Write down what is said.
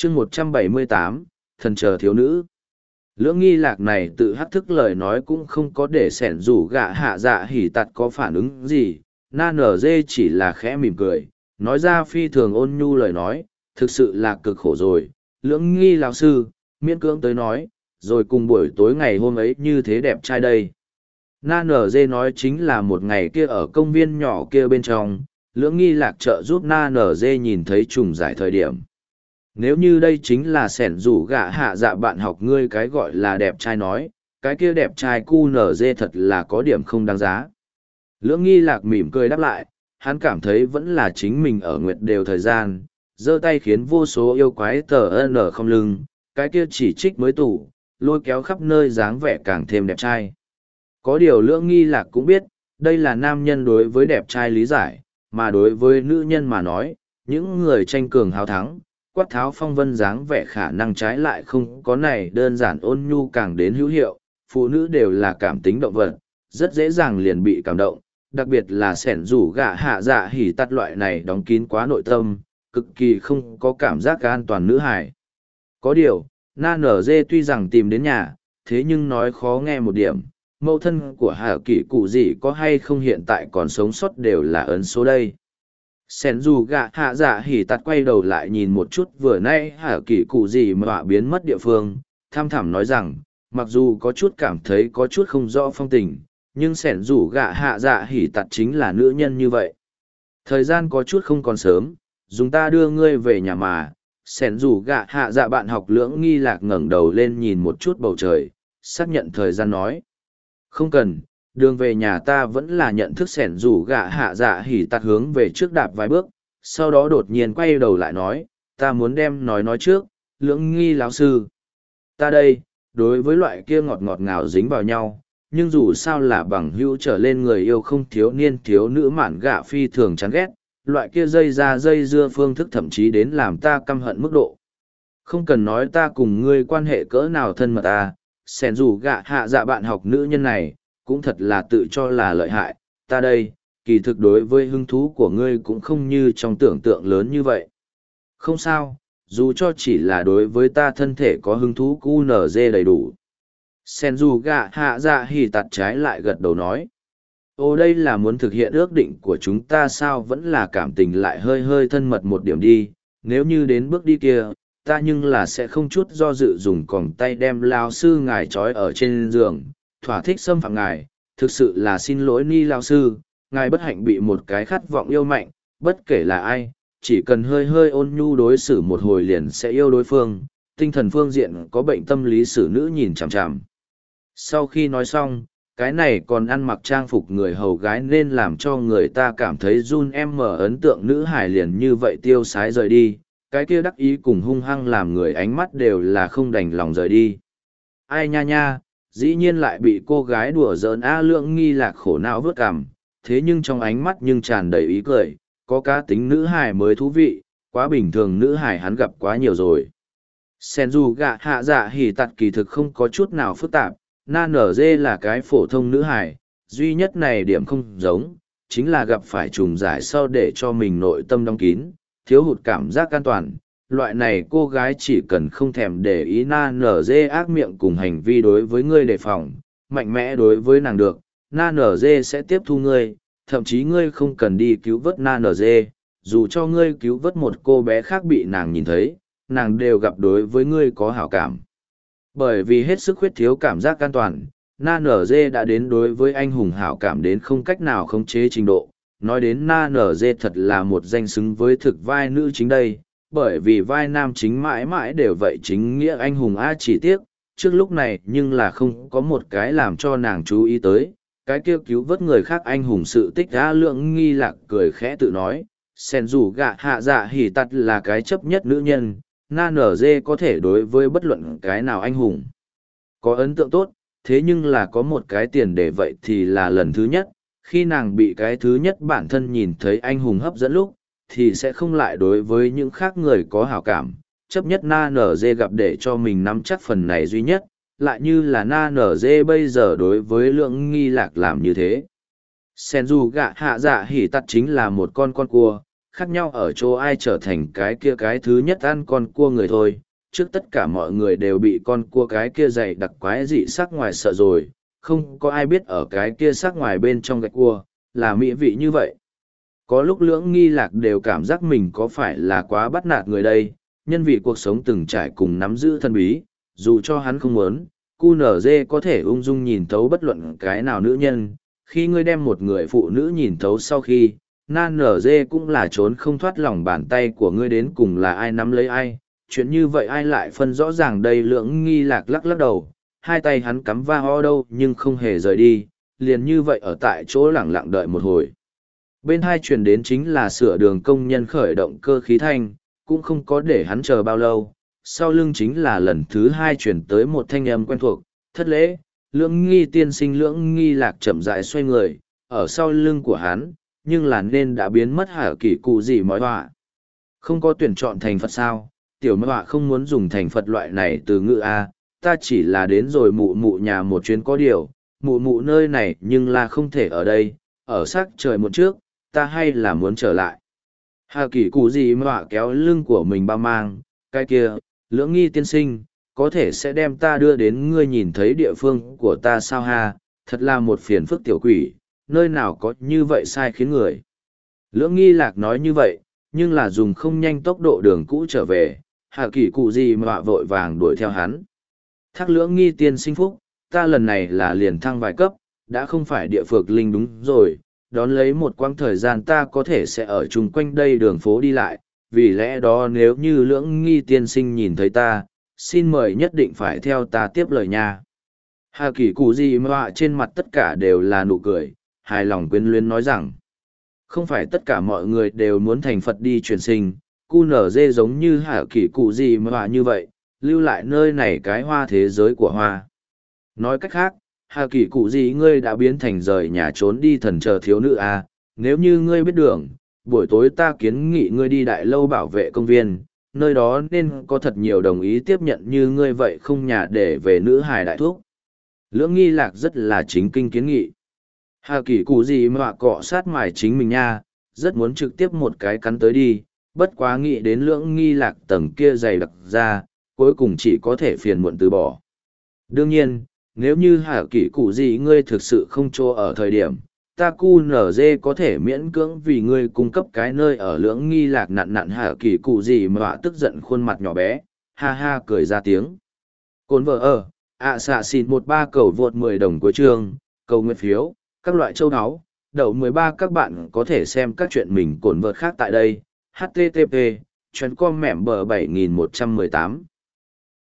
chương 178, thần chờ thiếu nữ. Lưỡng nghi lạc này tự hắc thức lời nói cũng không có để sẻn rủ gạ hạ dạ hỉ tặt có phản ứng gì, na nở dê chỉ là khẽ mỉm cười, nói ra phi thường ôn nhu lời nói, thực sự là cực khổ rồi, lưỡng nghi lão sư, miễn cưỡng tới nói, rồi cùng buổi tối ngày hôm ấy như thế đẹp trai đây. Na nở dê nói chính là một ngày kia ở công viên nhỏ kia bên trong, lưỡng nghi lạc trợ giúp na nở dê nhìn thấy trùng giải thời điểm. Nếu như đây chính là sẻn rủ gạ hạ dạ bạn học ngươi cái gọi là đẹp trai nói, cái kia đẹp trai cu nở dê thật là có điểm không đáng giá. Lưỡng nghi lạc mỉm cười đáp lại, hắn cảm thấy vẫn là chính mình ở nguyệt đều thời gian, giơ tay khiến vô số yêu quái tờ n không lưng, cái kia chỉ trích mới tủ, lôi kéo khắp nơi dáng vẻ càng thêm đẹp trai. Có điều lưỡng nghi lạc cũng biết, đây là nam nhân đối với đẹp trai lý giải, mà đối với nữ nhân mà nói, những người tranh cường hào thắng, quát tháo phong vân dáng vẻ khả năng trái lại không có này đơn giản ôn nhu càng đến hữu hiệu, phụ nữ đều là cảm tính động vật, rất dễ dàng liền bị cảm động, đặc biệt là sẻn rủ gạ hạ dạ hỉ tắt loại này đóng kín quá nội tâm, cực kỳ không có cảm giác an toàn nữ hài. Có điều, na nở dê tuy rằng tìm đến nhà, thế nhưng nói khó nghe một điểm, mẫu thân của hạ kỷ cụ gì có hay không hiện tại còn sống sót đều là ấn số đây. Sen dù gạ hạ dạ hỉ tạt quay đầu lại nhìn một chút vừa nay hạ kỷ cụ gì mà biến mất địa phương, tham thẳm nói rằng, mặc dù có chút cảm thấy có chút không rõ phong tình, nhưng sẻn rủ gạ hạ dạ hỉ tạt chính là nữ nhân như vậy. Thời gian có chút không còn sớm, dùng ta đưa ngươi về nhà mà, sẻn rủ gạ hạ dạ bạn học lưỡng nghi lạc ngẩng đầu lên nhìn một chút bầu trời, xác nhận thời gian nói. Không cần, đường về nhà ta vẫn là nhận thức sẻn rủ gạ hạ dạ hỉ tạt hướng về trước đạp vài bước, sau đó đột nhiên quay đầu lại nói, ta muốn đem nói trước, lưỡng nghi lão sư. Ta đây, đối với loại kia ngọt ngọt ngào dính vào nhau, nhưng dù sao là bằng hữu trở lên người yêu không thiếu niên thiếu nữ mạn gạ phi thường chán ghét, loại kia dây ra dây dưa phương thức thậm chí đến làm ta căm hận mức độ. Không cần nói ta cùng ngươi quan hệ cỡ nào thân mật à, sẻn rủ gạ hạ dạ bạn học nữ nhân này, cũng thật là tự cho là lợi hại, ta đây, kỳ thực đối với hứng thú của ngươi cũng không như trong tưởng tượng lớn như vậy. Không sao, dù cho chỉ là đối với ta thân thể có hứng thú QNZ đầy đủ. Sen dù gạ hạ dạ hỉ tạt trái lại gật đầu nói. Ô đây là muốn thực hiện ước định của chúng ta sao vẫn là cảm tình lại hơi hơi thân mật một điểm đi, nếu như đến bước đi kia, ta nhưng là sẽ không chút do dự dùng còng tay đem lao sư ngài trói ở trên giường, thỏa thích xâm phạm ngài, thực sự là xin lỗi ni lao sư, ngài bất hạnh bị một cái khát vọng yêu mạnh, bất kể là ai, chỉ cần hơi hơi ôn nhu đối xử một hồi liền sẽ yêu đối phương, tinh thần phương diện có bệnh tâm lý xử nữ nhìn chằm chằm. Sau khi nói xong, cái này còn ăn mặc trang phục người hầu gái nên làm cho người ta cảm thấy run em mở ấn tượng nữ hải liền như vậy tiêu sái rời đi, cái kia đắc ý cùng hung hăng làm người ánh mắt đều là không đành lòng rời đi. Ai nha nha, dĩ nhiên lại bị cô gái đùa giỡn A Lượng nghi lạc khổ não vớt cằm, thế nhưng trong ánh mắt nhưng tràn đầy ý cười, có cá tính nữ hải mới thú vị, quá bình thường nữ hải hắn gặp quá nhiều rồi. Sen dù gạ hạ dạ hỉ tạt kỳ thực không có chút nào phức tạp, na nở dê là cái phổ thông nữ hải, duy nhất này điểm không giống, chính là gặp phải trùng giải sau để cho mình nội tâm đóng kín, thiếu hụt cảm giác an toàn. Loại này cô gái chỉ cần không thèm để ý na nở dê ác miệng cùng hành vi đối với ngươi đề phòng, mạnh mẽ đối với nàng được, na nở dê sẽ tiếp thu ngươi, thậm chí ngươi không cần đi cứu vớt na nở dê, dù cho ngươi cứu vớt một cô bé khác bị nàng nhìn thấy, nàng đều gặp đối với ngươi có hảo cảm. Bởi vì hết sức khuyết thiếu cảm giác an toàn, na nở dê đã đến đối với anh hùng hảo cảm đến không cách nào khống chế trình độ. Nói đến na nở dê thật là một danh xứng với thực vai nữ chính đây, bởi vì vai nam chính mãi mãi đều vậy chính nghĩa anh hùng A chỉ tiếc, trước lúc này nhưng là không có một cái làm cho nàng chú ý tới, cái kêu cứu vớt người khác anh hùng sự tích A Lượng nghi lạc cười khẽ tự nói, sen dù gạ hạ dạ hỉ tặt là cái chấp nhất nữ nhân, na nở dê có thể đối với bất luận cái nào anh hùng có ấn tượng tốt, thế nhưng là có một cái tiền để vậy thì là lần thứ nhất, khi nàng bị cái thứ nhất bản thân nhìn thấy anh hùng hấp dẫn lúc, thì sẽ không lại đối với những khác người có hảo cảm, chấp nhất na nở dê gặp để cho mình nắm chắc phần này duy nhất, lại như là na nở dê bây giờ đối với Lượng nghi lạc làm như thế. Sen dù gạ hạ dạ hỉ tặt chính là một con cua, khác nhau ở chỗ ai trở thành cái kia cái thứ nhất ăn con cua người thôi. Trước tất cả mọi người đều bị con cua cái kia dày đặc quái dị sắc ngoài sợ rồi, không có ai biết ở cái kia sắc ngoài bên trong gạch cua, là mỹ vị như vậy. Có lúc Lưỡng Nghi Lạc đều cảm giác mình có phải là quá bắt nạt người đây, nhân vì cuộc sống từng trải cùng nắm giữ thân bí, dù cho hắn không muốn, QNZ có thể ung dung nhìn thấu bất luận cái nào nữ nhân, khi ngươi đem một người phụ nữ nhìn thấu sau khi, NG cũng là trốn không thoát lòng bàn tay của ngươi đến cùng là ai nắm lấy ai, chuyện như vậy ai lại phân rõ ràng đây. Lưỡng Nghi Lạc lắc lắc đầu, hai tay hắn cắm va ho đâu nhưng không hề rời đi, liền như vậy ở tại chỗ lẳng lặng đợi một hồi. Bên hai truyền đến chính là sửa đường công nhân khởi động cơ khí thanh, cũng không có để hắn chờ bao lâu. Sau lưng chính là lần thứ hai truyền tới một thanh âm quen thuộc, thất lễ. Lưỡng Nghi tiên sinh. Lưỡng Nghi Lạc chậm rãi xoay người, ở sau lưng của hắn, nhưng là nên đã biến mất hả kỳ cụ gì mói họa. Không có tuyển chọn thành Phật sao, tiểu mói họa không muốn dùng thành Phật loại này từ ngữ A, ta chỉ là đến rồi mụ mụ nhà một chuyến có điều, mụ mụ nơi này nhưng là không thể ở đây, ở sắc trời một trước, ta hay là muốn trở lại. Hà kỳ cụ gì mà kéo lưng của mình bao mang, cái kia, Lưỡng Nghi tiên sinh, có thể sẽ đem ta đưa đến ngươi nhìn thấy địa phương của ta sao ha, thật là một phiền phức tiểu quỷ, nơi nào có như vậy sai khiến người. Lưỡng Nghi Lạc nói như vậy, nhưng là dùng không nhanh tốc độ đường cũ trở về, Hà kỳ cụ gì mà vội vàng đuổi theo hắn. Thác Lưỡng Nghi tiên sinh phúc, ta lần này là liền thăng vài cấp, đã không phải địa phược linh đúng rồi, đón lấy một quãng thời gian ta có thể sẽ ở chung quanh đây đường phố đi lại, vì lẽ đó nếu như Lưỡng Nghi tiên sinh nhìn thấy ta, xin mời nhất định phải theo ta tiếp lời nha. Hà kỳ cụ gì mà trên mặt tất cả đều là nụ cười, hài lòng quyến luyến nói rằng, không phải tất cả mọi người đều muốn thành Phật đi truyền sinh, QNZ giống như Hà kỳ cụ gì mà như vậy, lưu lại nơi này cái hoa thế giới của hoa. Nói cách khác, Hà kỳ cụ gì ngươi đã biến thành rời nhà trốn đi thần chờ thiếu nữ à, nếu như ngươi biết đường, buổi tối ta kiến nghị ngươi đi đại lâu bảo vệ công viên, nơi đó nên có thật nhiều đồng ý tiếp nhận như ngươi vậy không nhà để về nữ hài đại thuốc. Lưỡng Nghi Lạc rất là chính kinh kiến nghị. Hà kỳ cụ gì mà cọ sát mài chính mình nha, rất muốn trực tiếp một cái cắn tới đi, bất quá nghĩ đến Lưỡng Nghi Lạc tầng kia dày đặc ra, cuối cùng chỉ có thể phiền muộn từ bỏ. Đương nhiên, nếu như Hà kỳ cụ gì ngươi thực sự không cho ở thời điểm, ta QNZ có thể miễn cưỡng vì ngươi cung cấp cái nơi ở. Lưỡng Nghi Lạc nặn nặn Hà kỳ cụ gì mà tức giận khuôn mặt nhỏ bé, ha ha cười ra tiếng. Cồn vợ ở, xạ xịt 13 cầu vượt 10 đồng cuối chương, cầu nguyện phiếu, các loại châu áo, đậu 13 các bạn có thể xem các chuyện mình cồn vợt khác tại đây. http://com mẻm bờ 7118